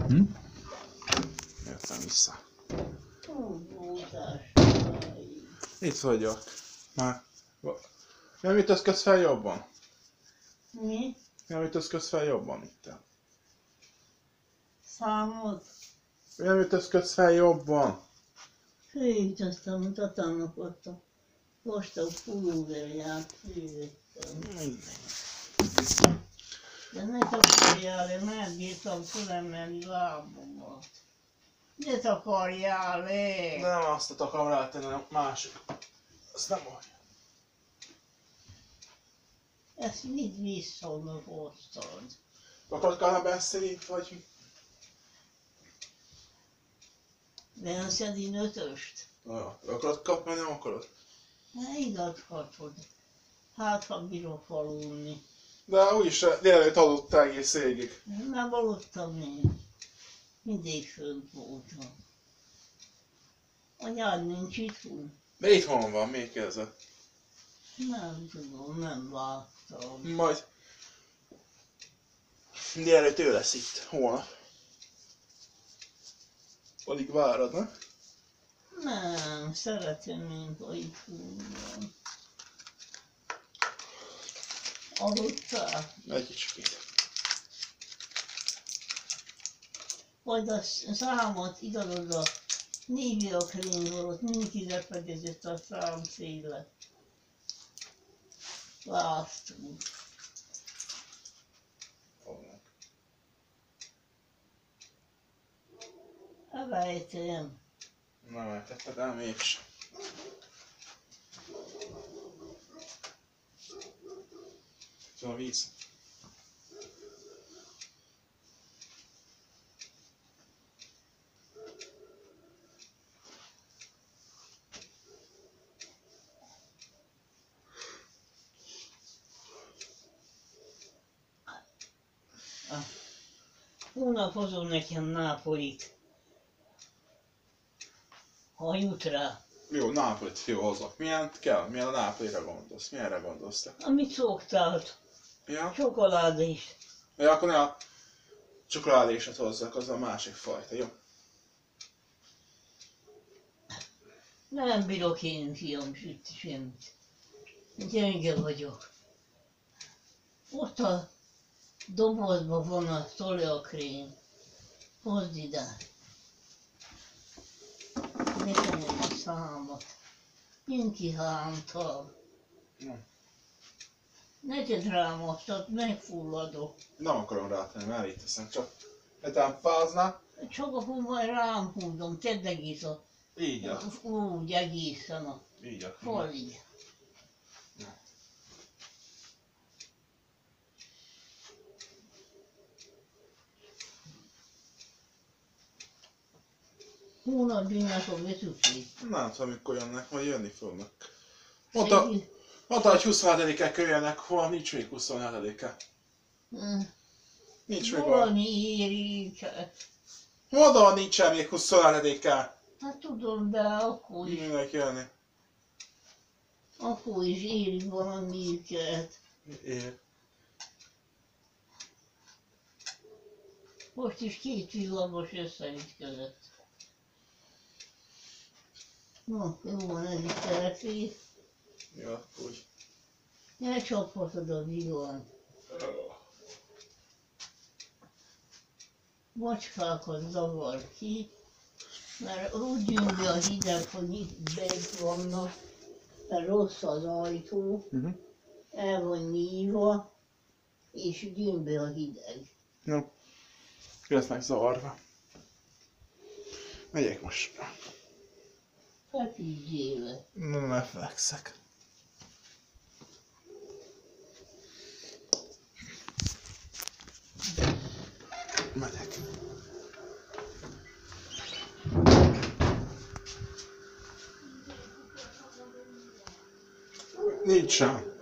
Jöttem vissza. Túlbúzás. Itt vagyok. Már... Nem ütözködsz fel jobban? Mi? Nem ütözködsz fel jobban itt? Számod? Nem ütözködsz fel jobban? Főítöztem, mint a tannak ott a vastag pulóverját főítettem. De ne takarjál, én nem bírtam fölemelni lábamat. Ne takarjál le! Nem azt akarom rátenni, hanem másik. Azt nem olyan. Ezt mit visszahoztad? Akarod kanabenszelít, vagy... Benszedin ötöst? Akarod kapni, nem akarod? Ne igathatod. Hát, ha bírok aludni. De úgyis délelőtt aludtál egész égig. Nem aludtam még. Mindig fönt voltam. Anyád nincs itthon? De itthon van, még kérdezed. Nem tudom, nem láttam. Majd délelőtt ő lesz itt, holnap. Alig várod, ne? Nem, szeretem, mint a itthon van. Aludtál? Egy kicsit. Majd a számot igazod a Nivea krémről, ott nincs ide fedezett a szám széle. Láttunk. Elejtem. Nem eltetted el mégsem. Itt van a víz. Hónap hozom nekem Nápolit. Ha jut rá. Jó, Nápolit fiú hozok. Milyen kell? Milyen a Nápolira gondolsz? Milyenre gondolsz te? Amit szoktál. Ja? Csokoládés. Ja, akkor ne a csokoládésat hozzak, az a másik fajta, jó? Nem bírok én, fiam, sütni semmit. Gyenge vagyok. Ott a dobozban van a szoljakrém. Hozd ide. Nekem a számat. Én kihántam. Neked rámasztat, megfulladok. Nem akarom rátenni, mert itt teszem, csak etán fázná. Csak akkor majd rám húzom, tedd egész a... Így a. Úgy egészen a Így a. falig. Hónapjúnak a vezetőség. Nem tudom, mikor jönnek, majd jönni fognak. Mondta, hogy 27-e jönnek, hol nincs még 27-e. Nincs még olyan. Valami érik. Mondom, nincsen még 27-e. Hát tudom, de akkor is, Mindenki jönni. akkor is érik valamiket. Ér. Most is két villamos összeütközött. Na, jó van, ez is elfér. Ja, úgy. Ne csaphatod a villany. Macskákat zavar ki, mert úgy jön be a hideg, hogy itt bent vannak, mert rossz az ajtó, el van nyílva, és jön be a hideg. Jó. Lesznek zavarva. Megyek most. Feküdjél le. Ne fekszek. Megyek. Nincs sem.